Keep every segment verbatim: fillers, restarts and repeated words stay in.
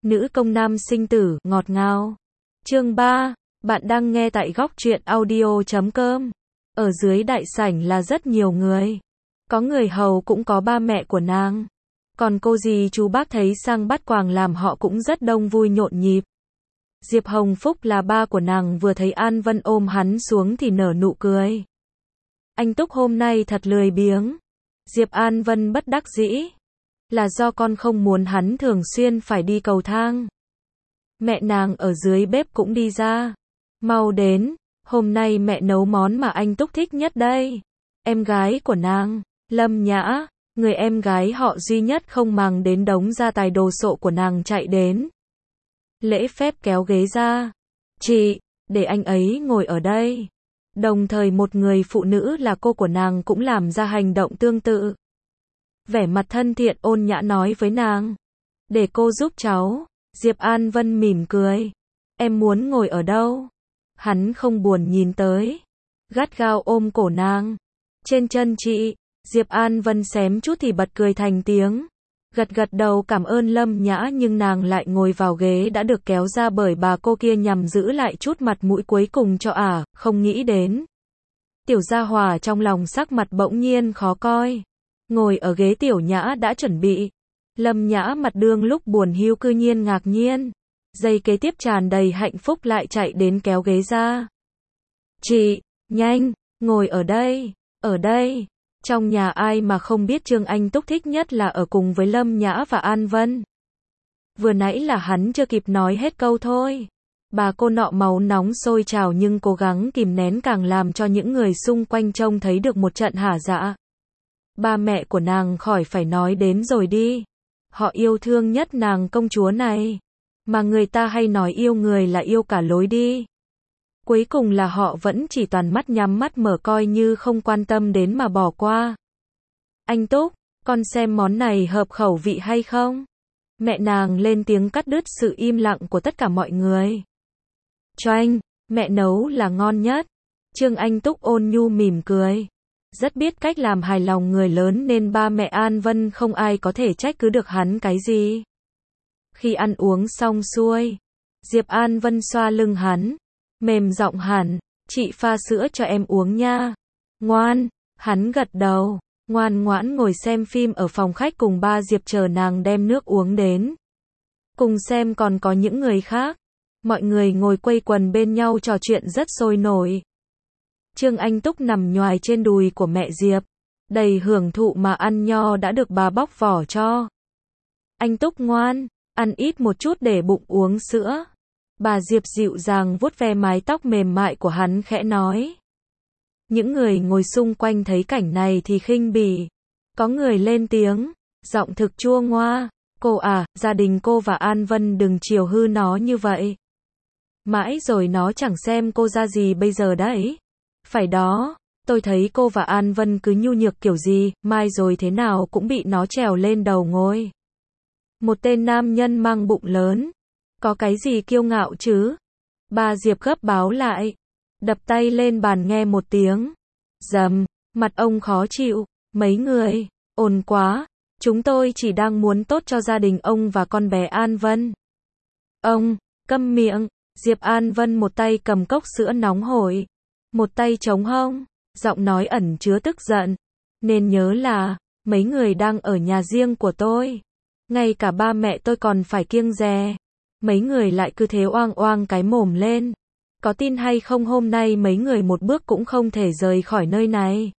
Nữ công nam sinh tử, ngọt ngào. Chương ba, bạn đang nghe tại góc truyện audio chấm com. Ở dưới đại sảnh là rất nhiều người. Có người hầu cũng có ba mẹ của nàng. Còn cô dì chú bác thấy sang bắt quàng làm họ cũng rất đông vui nhộn nhịp. Diệp Hồng Phúc là ba của nàng vừa thấy An Vân ôm hắn xuống thì nở nụ cười. Anh Túc hôm nay thật lười biếng. Diệp An Vân bất đắc dĩ. Là do con không muốn hắn thường xuyên phải đi cầu thang. Mẹ nàng ở dưới bếp cũng đi ra. Mau đến, hôm nay mẹ nấu món mà anh Túc thích nhất đây. Em gái của nàng, Lâm Nhã, người em gái họ duy nhất không màng đến đống gia tài đồ sộ của nàng chạy đến. Lễ phép kéo ghế ra. Chị, để anh ấy ngồi ở đây. Đồng thời một người phụ nữ là cô của nàng cũng làm ra hành động tương tự. Vẻ mặt thân thiện ôn nhã nói với nàng. Để cô giúp cháu. Diệp An Vân mỉm cười. Em muốn ngồi ở đâu? Hắn không buồn nhìn tới. Gắt gao ôm cổ nàng. Trên chân chị. Diệp An Vân xém chút thì bật cười thành tiếng. Gật gật đầu cảm ơn Lâm Nhã nhưng nàng lại ngồi vào ghế đã được kéo ra bởi bà cô kia nhằm giữ lại chút mặt mũi cuối cùng cho ả, không nghĩ đến. Tiểu Gia Hòa trong lòng sắc mặt bỗng nhiên khó coi. Ngồi ở ghế Tiểu Nhã đã chuẩn bị. Lâm Nhã mặt đương lúc buồn hiu cư nhiên ngạc nhiên. Giây kế tiếp tràn đầy hạnh phúc lại chạy đến kéo ghế ra. Chị, nhanh, ngồi ở đây, ở đây. Trong nhà ai mà không biết Trương Anh Túc thích nhất là ở cùng với Lâm Nhã và An Vân. Vừa nãy là hắn chưa kịp nói hết câu thôi. Bà cô nọ máu nóng sôi trào nhưng cố gắng kìm nén càng làm cho những người xung quanh trông thấy được một trận hả dạ. Ba mẹ của nàng khỏi phải nói đến rồi đi. Họ yêu thương nhất nàng công chúa này. Mà người ta hay nói yêu người là yêu cả lối đi. Cuối cùng là họ vẫn chỉ toàn mắt nhắm mắt mở coi như không quan tâm đến mà bỏ qua. Anh Túc, con xem món này hợp khẩu vị hay không? Mẹ nàng lên tiếng cắt đứt sự im lặng của tất cả mọi người. Choanh, mẹ nấu là ngon nhất. Trương Anh Túc ôn nhu mỉm cười. Rất biết cách làm hài lòng người lớn nên ba mẹ An Vân không ai có thể trách cứ được hắn cái gì. Khi ăn uống xong xuôi, Diệp An Vân xoa lưng hắn. Mềm giọng hẳn, chị pha sữa cho em uống nha. Ngoan, hắn gật đầu, ngoan ngoãn ngồi xem phim ở phòng khách cùng ba Diệp chờ nàng đem nước uống đến. Cùng xem còn có những người khác. Mọi người ngồi quây quần bên nhau trò chuyện rất sôi nổi. Trương Anh Túc nằm nhoài trên đùi của mẹ Diệp, đầy hưởng thụ mà ăn nho đã được bà bóc vỏ cho. Anh Túc ngoan, ăn ít một chút để bụng uống sữa. Bà Diệp dịu dàng vuốt ve mái tóc mềm mại của hắn khẽ nói. Những người ngồi xung quanh thấy cảnh này thì khinh bỉ. Có người lên tiếng, giọng thực chua ngoa. Cô à, gia đình cô và An Vân đừng chiều hư nó như vậy. Mãi rồi nó chẳng xem cô ra gì bây giờ đấy. Phải đó, tôi thấy cô và An Vân cứ nhu nhược kiểu gì, mai rồi thế nào cũng bị nó trèo lên đầu ngôi. Một tên nam nhân mang bụng lớn. Có cái gì kiêu ngạo chứ? Bà Diệp gấp báo lại. Đập tay lên bàn nghe một tiếng. Dầm, mặt ông khó chịu. Mấy người, ồn quá. Chúng tôi chỉ đang muốn tốt cho gia đình ông và con bé An Vân. Ông, câm miệng. Diệp An Vân một tay cầm cốc sữa nóng hổi. Một tay chống hông. Giọng nói ẩn chứa tức giận. Nên nhớ là, mấy người đang ở nhà riêng của tôi. Ngay cả ba mẹ tôi còn phải kiêng dè. Mấy người lại cứ thế oang oang cái mồm lên. Có tin hay không hôm nay mấy người một bước cũng không thể rời khỏi nơi này.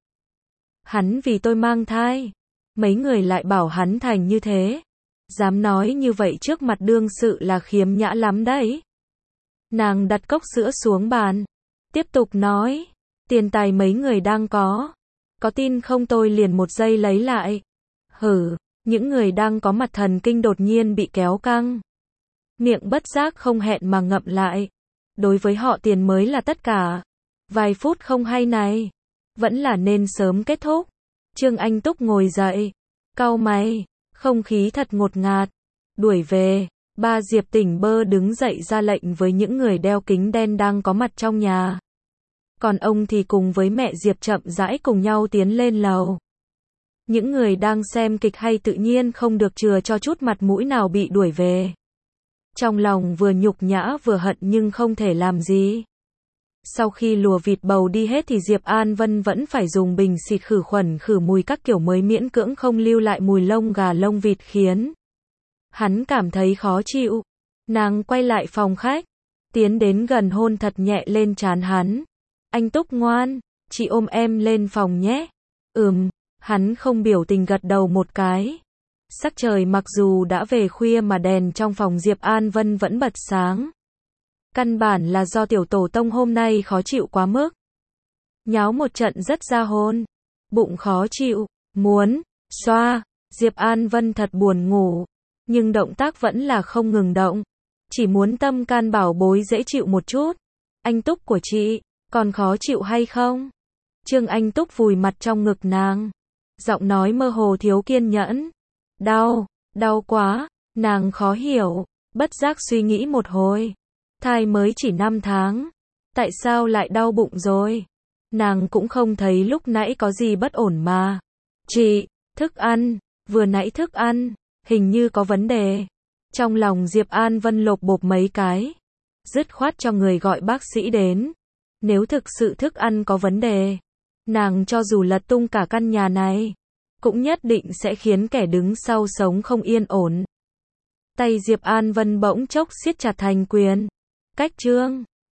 Hắn vì tôi mang thai. Mấy người lại bảo hắn thành như thế. Dám nói như vậy trước mặt đương sự là khiếm nhã lắm đấy. Nàng đặt cốc sữa xuống bàn. Tiếp tục nói. Tiền tài mấy người đang có. Có tin không tôi liền một giây lấy lại. Hử, những người đang có mặt thần kinh đột nhiên bị kéo căng. Miệng bất giác không hẹn mà ngậm lại. Đối với họ tiền mới là tất cả. Vài phút không hay này. Vẫn là nên sớm kết thúc. Trương Anh Túc ngồi dậy. Cau mày. Không khí thật ngột ngạt. Đuổi về. Ba Diệp tỉnh bơ đứng dậy ra lệnh với những người đeo kính đen đang có mặt trong nhà. Còn ông thì cùng với mẹ Diệp chậm rãi cùng nhau tiến lên lầu. Những người đang xem kịch hay tự nhiên không được chừa cho chút mặt mũi nào bị đuổi về. Trong lòng vừa nhục nhã vừa hận nhưng không thể làm gì. Sau khi lùa vịt bầu đi hết thì Diệp An Vân vẫn phải dùng bình xịt khử khuẩn khử mùi các kiểu mới miễn cưỡng không lưu lại mùi lông gà lông vịt khiến hắn cảm thấy khó chịu. Nàng quay lại phòng khách, tiến đến gần hôn thật nhẹ lên trán hắn. Anh Túc ngoan, chị ôm em lên phòng nhé. Ừm, hắn không biểu tình gật đầu một cái. Sắc trời mặc dù đã về khuya mà đèn trong phòng Diệp An Vân vẫn bật sáng. Căn bản là do tiểu tổ tông hôm nay khó chịu quá mức. Nháo một trận rất ra hôn. Bụng khó chịu, muốn, xoa. Diệp An Vân thật buồn ngủ. Nhưng động tác vẫn là không ngừng động. Chỉ muốn tâm can bảo bối dễ chịu một chút. Anh Túc của chị, còn khó chịu hay không? Trương Anh Túc vùi mặt trong ngực nàng. Giọng nói mơ hồ thiếu kiên nhẫn. Đau, đau quá, nàng khó hiểu, bất giác suy nghĩ một hồi. Thai mới chỉ năm tháng, tại sao lại đau bụng rồi? Nàng cũng không thấy lúc nãy có gì bất ổn mà. Chị, thức ăn, vừa nãy thức ăn, hình như có vấn đề. Trong lòng Diệp An Vân lộp bộp mấy cái, dứt khoát cho người gọi bác sĩ đến. Nếu thực sự thức ăn có vấn đề, nàng cho dù lật tung cả căn nhà này, cũng nhất định sẽ khiến kẻ đứng sau sống không yên ổn. Tay Diệp An Vân bỗng chốc siết chặt thành quyền. Cách Trương